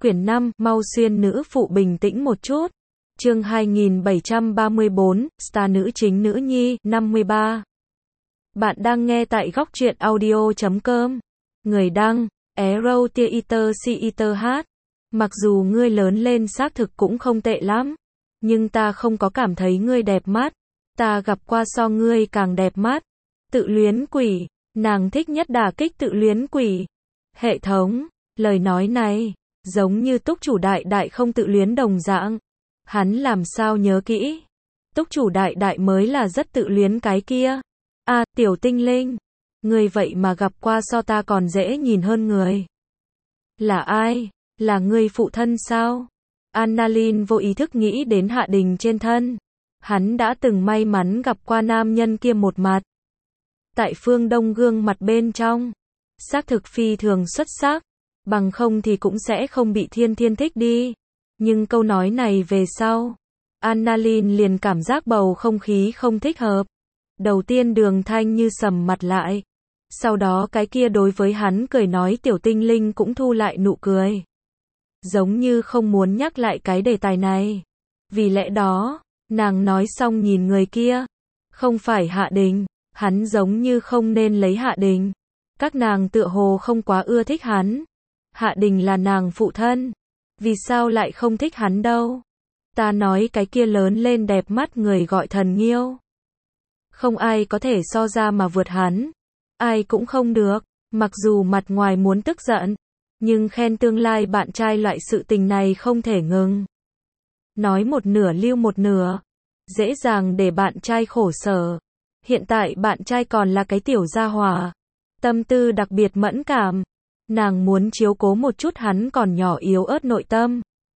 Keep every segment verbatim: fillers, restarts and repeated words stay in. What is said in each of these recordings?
Quyển năm, mau xuyên nữ phụ bình tĩnh một chút. Chương hai nghìn bảy trăm ba mươi tư, star nữ chính nữ nhi, năm mươi ba. Bạn đang nghe tại góc truyện audio chấm com. Người đăng, Arrow tia iter si iter hát. Mặc dù ngươi lớn lên xác thực cũng không tệ lắm, nhưng ta không có cảm thấy ngươi đẹp mắt. Ta gặp qua so ngươi càng đẹp mắt. Tự luyến quỷ, nàng thích nhất đả kích tự luyến quỷ. Hệ thống, lời nói này giống như túc chủ đại đại không tự luyến đồng dạng. Hắn làm sao nhớ kỹ. Túc chủ đại đại mới là rất tự luyến cái kia. À, tiểu tinh linh. Người vậy mà gặp qua so ta còn dễ nhìn hơn người. Là ai? Là người phụ thân sao? Annalyn vô ý thức nghĩ đến Hạ Đình trên thân. Hắn đã từng may mắn gặp qua nam nhân kia một mặt. Tại phương Đông gương mặt bên trong. Xác thực phi thường xuất sắc. Bằng không thì cũng sẽ không bị thiên thiên thích đi. Nhưng câu nói này về sau, Annalyn liền cảm giác bầu không khí không thích hợp. Đầu tiên Đường Thanh Như sầm mặt lại. Sau đó cái kia đối với hắn cười nói tiểu tinh linh cũng thu lại nụ cười. Giống như không muốn nhắc lại cái đề tài này. Vì lẽ đó, nàng nói xong nhìn người kia. Không phải Hạ Đình, hắn giống như không nên lấy Hạ Đình. Các nàng tựa hồ không quá ưa thích hắn. Hạ Đình là nàng phụ thân. Vì sao lại không thích hắn đâu? Ta nói cái kia lớn lên đẹp mắt người gọi Thần Nghiêu. Không ai có thể so ra mà vượt hắn. Ai cũng không được. Mặc dù mặt ngoài muốn tức giận, nhưng khen tương lai bạn trai loại sự tình này không thể ngừng. Nói một nửa lưu một nửa. Dễ dàng để bạn trai khổ sở. Hiện tại bạn trai còn là cái tiểu gia hỏa. Tâm tư đặc biệt mẫn cảm. Nàng muốn chiếu cố một chút hắn còn nhỏ yếu ớt nội tâm.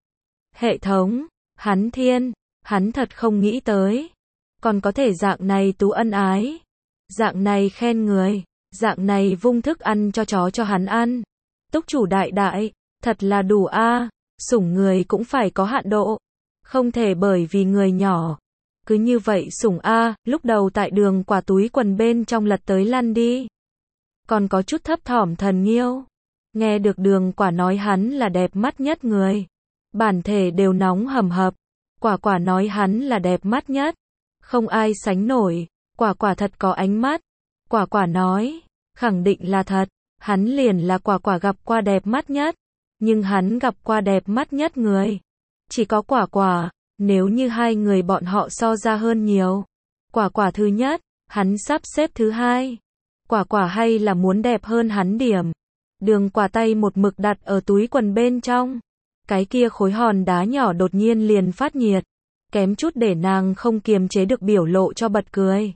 Hệ thống, hắn thiên, hắn thật không nghĩ tới. Còn có thể dạng này tú ân ái. Dạng này khen người, dạng này vung thức ăn cho chó cho hắn ăn. Túc chủ đại đại, thật là đủ a. À. Sủng người cũng phải có hạn độ. Không thể bởi vì người nhỏ. Cứ như vậy sủng a, à, lúc đầu tại đường quả túi quần bên trong lật tới lăn đi. Còn có chút thấp thỏm Thần Nghiêu. Nghe được Đường Quả nói hắn là đẹp mắt nhất người. Bản thể đều nóng hầm hập. Quả Quả nói hắn là đẹp mắt nhất. Không ai sánh nổi. Quả Quả thật có ánh mắt. Quả Quả nói. Khẳng định là thật. Hắn liền là Quả Quả gặp qua đẹp mắt nhất. Nhưng hắn gặp qua đẹp mắt nhất người. Chỉ có Quả Quả. Nếu như hai người bọn họ so ra hơn nhiều. Quả Quả thứ nhất. Hắn sắp xếp thứ hai. Quả Quả hay là muốn đẹp hơn hắn điểm. Đường Quả tay một mực đặt ở túi quần bên trong. Cái kia khối hòn đá nhỏ đột nhiên liền phát nhiệt. Kém chút để nàng không kiềm chế được biểu lộ cho bật cười.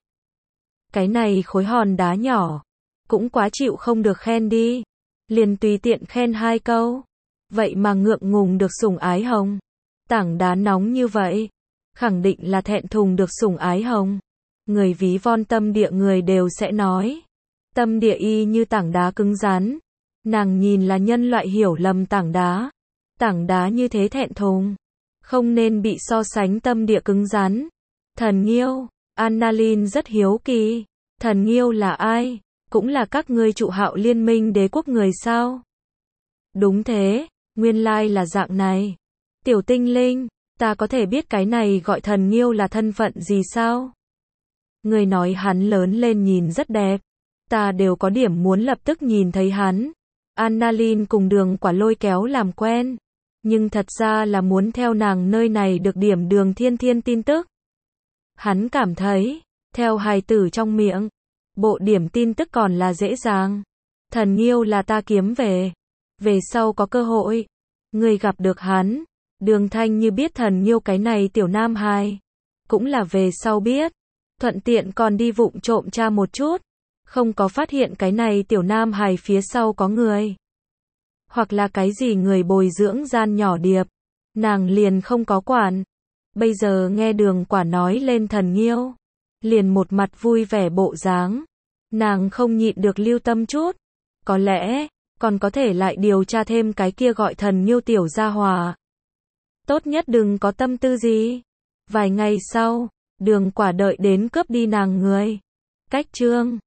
Cái này khối hòn đá nhỏ. Cũng quá chịu không được khen đi. Liền tùy tiện khen hai câu. Vậy mà ngượng ngùng được sủng ái hồng. Tảng đá nóng như vậy. Khẳng định là thẹn thùng được sủng ái hồng. Người ví von tâm địa người đều sẽ nói. Tâm địa y như tảng đá cứng rắn. Nàng nhìn là nhân loại hiểu lầm tảng đá. Tảng đá như thế thẹn thùng. Không nên bị so sánh tâm địa cứng rắn. Thần Nghiêu, Annalyn rất hiếu kỳ. Thần Nghiêu là ai? Cũng là các ngươi trụ hạo liên minh đế quốc người sao? Đúng thế, nguyên lai là dạng này. Tiểu tinh linh, ta có thể biết cái này gọi Thần Nghiêu là thân phận gì sao? Người nói hắn lớn lên nhìn rất đẹp. Ta đều có điểm muốn lập tức nhìn thấy hắn. Annalyn cùng Đường Quả lôi kéo làm quen. Nhưng thật ra là muốn theo nàng nơi này được điểm Đường Thiên Thiên tin tức. Hắn cảm thấy, theo hài tử trong miệng, bộ điểm tin tức còn là dễ dàng. Thần Nghiêu là ta kiếm về. Về sau có cơ hội. Người gặp được hắn. Đường Thanh Như biết Thần Nghiêu cái này tiểu nam hài. Cũng là về sau biết. Thuận tiện còn đi vụng trộm tra một chút. Không có phát hiện cái này tiểu nam hài phía sau có người. Hoặc là cái gì người bồi dưỡng gian nhỏ điệp. Nàng liền không có quản. Bây giờ nghe Đường Quả nói lên Thần Nghiêu. Liền một mặt vui vẻ bộ dáng. Nàng không nhịn được lưu tâm chút. Có lẽ, còn có thể lại điều tra thêm cái kia gọi Thần Nghiêu tiểu gia hòa. Tốt nhất đừng có tâm tư gì. Vài ngày sau, Đường Quả đợi đến cướp đi nàng người. Cách chương